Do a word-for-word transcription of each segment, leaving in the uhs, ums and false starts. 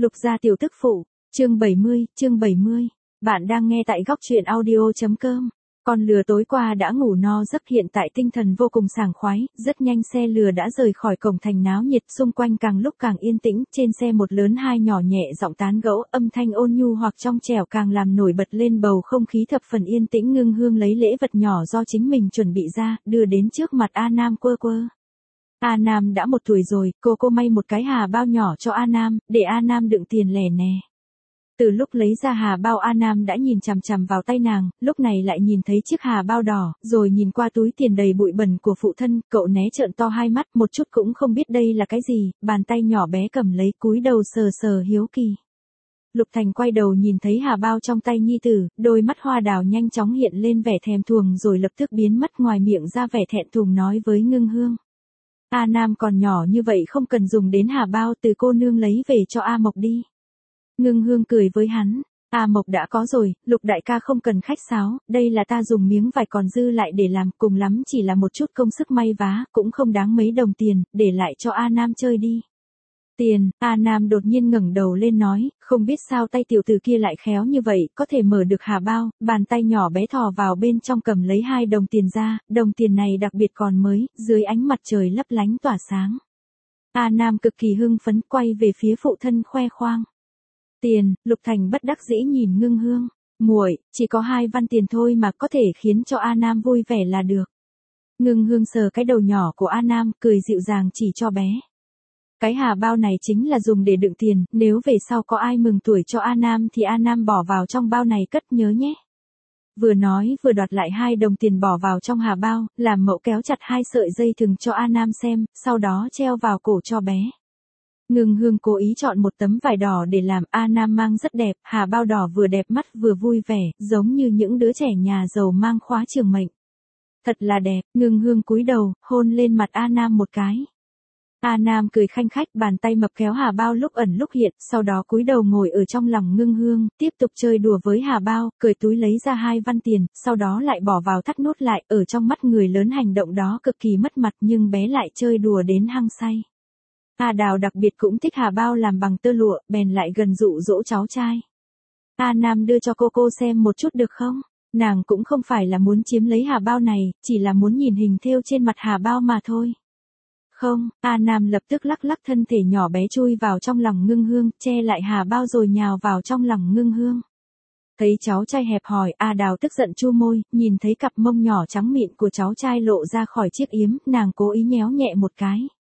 Lục gia tiểu tức phụ, chương bảy mươi, chương bảy mươi. Bạn đang nghe tại góc truyện audio.com. Con lừa tối qua đã ngủ no giấc, hiện tại tinh thần vô cùng sảng khoái, rất nhanh xe lừa đã rời khỏi cổng thành náo nhiệt, xung quanh càng lúc càng yên tĩnh, trên xe một lớn hai nhỏ nhẹ giọng tán gẫu, âm thanh ôn nhu hoặc trong trẻo càng làm nổi bật lên bầu không khí thập phần yên tĩnh. Ngưng Hương lấy lễ vật nhỏ do chính mình chuẩn bị ra, đưa đến trước mặt A Nam quơ quơ. A Nam đã một tuổi rồi, cô cô may một cái hà bao nhỏ cho A Nam, để A Nam đựng tiền lẻ nè. Từ lúc lấy ra hà bao, A Nam đã nhìn chằm chằm vào tay nàng, lúc này lại nhìn thấy chiếc hà bao đỏ, rồi nhìn qua túi tiền đầy bụi bẩn của phụ thân, cậu né trợn to hai mắt, một chút cũng không biết đây là cái gì, bàn tay nhỏ bé cầm lấy, cúi đầu sờ sờ hiếu kỳ. Lục Thành quay đầu nhìn thấy hà bao trong tay nhi tử, đôi mắt hoa đào nhanh chóng hiện lên vẻ thèm thuồng rồi lập tức biến mất, ngoài miệng ra vẻ thẹn thùng nói với Ngưng Hương. A Nam còn nhỏ như vậy không cần dùng đến hà bao, từ cô nương lấy về cho A Mộc đi. Ngưng Hương cười với hắn, A Mộc đã có rồi, Lục đại ca không cần khách sáo, đây là ta dùng miếng vải còn dư lại để làm, cùng lắm chỉ là một chút công sức may vá, cũng không đáng mấy đồng tiền, để lại cho A Nam chơi đi. Tiền, A Nam đột nhiên ngẩng đầu lên nói, không biết sao tay tiểu tử kia lại khéo như vậy, có thể mở được hà bao, bàn tay nhỏ bé thò vào bên trong cầm lấy hai đồng tiền ra, đồng tiền này đặc biệt còn mới, dưới ánh mặt trời lấp lánh tỏa sáng. A Nam cực kỳ hưng phấn quay về phía phụ thân khoe khoang. Tiền, Lục Thành bất đắc dĩ nhìn Ngưng Hương, muội, chỉ có hai văn tiền thôi mà có thể khiến cho A Nam vui vẻ là được. Ngưng Hương sờ cái đầu nhỏ của A Nam, cười dịu dàng chỉ cho bé. Cái hà bao này chính là dùng để đựng tiền, nếu về sau có ai mừng tuổi cho A Nam thì A Nam bỏ vào trong bao này cất nhớ nhé. Vừa nói vừa đoạt lại hai đồng tiền bỏ vào trong hà bao, làm mẫu kéo chặt hai sợi dây thừng cho A Nam xem, sau đó treo vào cổ cho bé. Ngưng Hương cố ý chọn một tấm vải đỏ để làm, A Nam mang rất đẹp, hà bao đỏ vừa đẹp mắt vừa vui vẻ, giống như những đứa trẻ nhà giàu mang khóa trường mệnh. Thật là đẹp, Ngưng Hương cúi đầu, hôn lên mặt A Nam một cái. A Nam cười khanh khách, bàn tay mập kéo hà bao lúc ẩn lúc hiện, sau đó cúi đầu ngồi ở trong lòng Ngưng Hương, tiếp tục chơi đùa với hà bao, cởi túi lấy ra hai văn tiền, sau đó lại bỏ vào thắt nút lại, ở trong mắt người lớn hành động đó cực kỳ mất mặt nhưng bé lại chơi đùa đến hăng say. A Đào đặc biệt cũng thích hà bao làm bằng tơ lụa, bèn lại gần dụ dỗ cháu trai. A Nam đưa cho cô cô xem một chút được không? Nàng cũng không phải là muốn chiếm lấy hà bao này, chỉ là muốn nhìn hình thêu trên mặt hà bao mà thôi. Không, A Nam lập tức lắc lắc thân thể nhỏ bé chui vào trong lòng Ngưng Hương, che lại hà bao rồi nhào vào trong lòng Ngưng Hương. Thấy cháu trai hẹp hòi, A Đào tức giận chu môi, nhìn thấy cặp mông nhỏ trắng mịn của cháu trai lộ ra khỏi chiếc yếm, nàng cố ý nhéo nhẹ một cái.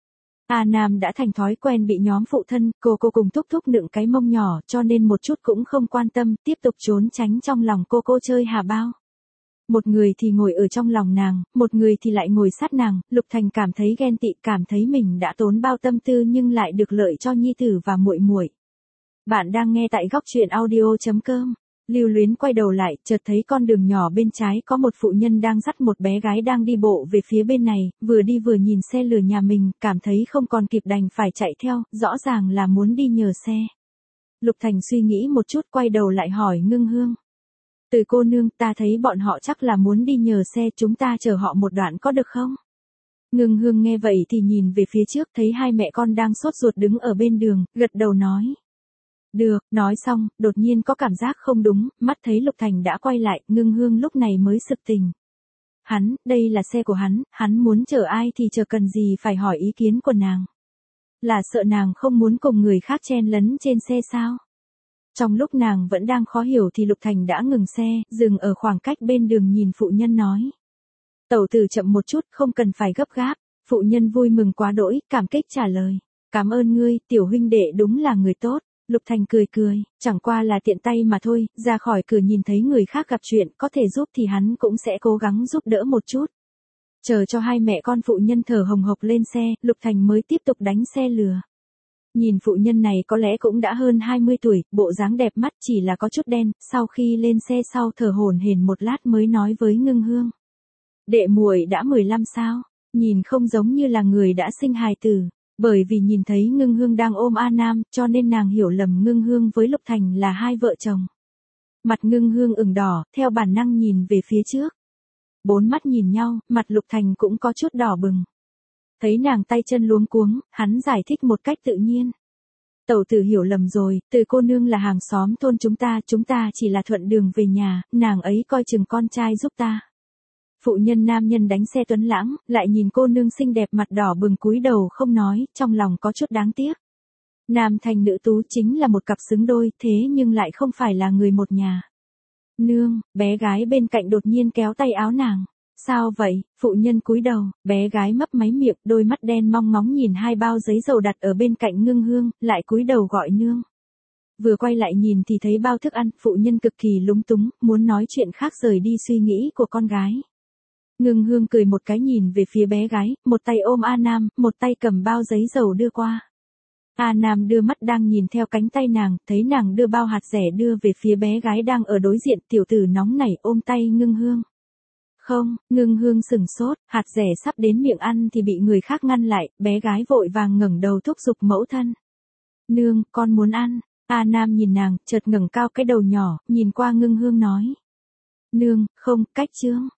A Nam đã thành thói quen bị nhóm phụ thân, cô cô cùng thúc thúc nựng cái mông nhỏ, cho nên một chút cũng không quan tâm, tiếp tục trốn tránh trong lòng cô cô chơi hà bao. Một người thì ngồi ở trong lòng nàng, một người thì lại ngồi sát nàng, Lục Thành cảm thấy ghen tị, cảm thấy mình đã tốn bao tâm tư nhưng lại được lợi cho nhi tử và muội muội. Bạn đang nghe tại góc truyện audio.com. Lưu Luyến quay đầu lại, chợt thấy con đường nhỏ bên trái có một phụ nhân đang dắt một bé gái đang đi bộ về phía bên này, vừa đi vừa nhìn xe lừa nhà mình, cảm thấy không còn kịp đành phải chạy theo, rõ ràng là muốn đi nhờ xe. Lục Thành suy nghĩ một chút quay đầu lại hỏi Ngưng Hương. Từ cô nương, ta thấy bọn họ chắc là muốn đi nhờ xe, chúng ta chở họ một đoạn có được không? Ngưng Hương nghe vậy thì nhìn về phía trước, thấy hai mẹ con đang sốt ruột đứng ở bên đường, gật đầu nói. Được, nói xong, đột nhiên có cảm giác không đúng, mắt thấy Lục Thành đã quay lại, Ngưng Hương lúc này mới sực tỉnh. Hắn, đây là xe của hắn, hắn muốn chở ai thì chở, cần gì phải hỏi ý kiến của nàng. Là sợ nàng không muốn cùng người khác chen lấn trên xe sao? Trong lúc nàng vẫn đang khó hiểu thì Lục Thành đã ngừng xe, dừng ở khoảng cách bên đường nhìn phụ nhân nói. Tẩu tử chậm một chút, không cần phải gấp gáp. Phụ nhân vui mừng quá đỗi, cảm kích trả lời. Cảm ơn ngươi, tiểu huynh đệ đúng là người tốt. Lục Thành cười cười, chẳng qua là tiện tay mà thôi, ra khỏi cửa nhìn thấy người khác gặp chuyện, có thể giúp thì hắn cũng sẽ cố gắng giúp đỡ một chút. Chờ cho hai mẹ con phụ nhân thở hồng hộc lên xe, Lục Thành mới tiếp tục đánh xe lừa. Nhìn phụ nhân này có lẽ cũng đã hơn hai mươi tuổi, bộ dáng đẹp mắt chỉ là có chút đen, sau khi lên xe sau thở hổn hển một lát mới nói với Ngưng Hương. Đệ muội đã mười lăm sao, nhìn không giống như là người đã sinh hài tử. Bởi vì nhìn thấy Ngưng Hương đang ôm A Nam, cho nên nàng hiểu lầm Ngưng Hương với Lục Thành là hai vợ chồng. Mặt Ngưng Hương ửng đỏ, theo bản năng nhìn về phía trước. Bốn mắt nhìn nhau, mặt Lục Thành cũng có chút đỏ bừng. Thấy nàng tay chân luống cuống, hắn giải thích một cách tự nhiên. Tẩu tử hiểu lầm rồi, Từ cô nương là hàng xóm thôn chúng ta, chúng ta chỉ là thuận đường về nhà, nàng ấy coi chừng con trai giúp ta. Phụ nhân nam nhân đánh xe tuấn lãng, lại nhìn cô nương xinh đẹp mặt đỏ bừng cúi đầu không nói, trong lòng có chút đáng tiếc. Nam thành nữ tú chính là một cặp xứng đôi, thế nhưng lại không phải là người một nhà. Nương, bé gái bên cạnh đột nhiên kéo tay áo nàng. Sao vậy? Phụ nhân cúi đầu, bé gái mấp máy miệng, đôi mắt đen mong ngóng nhìn hai bao giấy dầu đặt ở bên cạnh Ngưng Hương, lại cúi đầu gọi nương. Vừa quay lại nhìn thì thấy bao thức ăn, phụ nhân cực kỳ lúng túng, muốn nói chuyện khác rời đi suy nghĩ của con gái. Ngưng Hương cười một cái nhìn về phía bé gái, một tay ôm A Nam, một tay cầm bao giấy dầu đưa qua. A Nam đưa mắt đang nhìn theo cánh tay nàng, thấy nàng đưa bao hạt rẻ đưa về phía bé gái đang ở đối diện, tiểu tử nóng nảy ôm tay Ngưng Hương. Không, Ngưng Hương sừng sốt, hạt rẻ sắp đến miệng ăn thì bị người khác ngăn lại, bé gái vội vàng ngẩng đầu thúc giục mẫu thân. Nương, con muốn ăn. A Nam nhìn nàng, chợt ngẩng cao cái đầu nhỏ, nhìn qua Ngưng Hương nói. Nương, không, cách chương.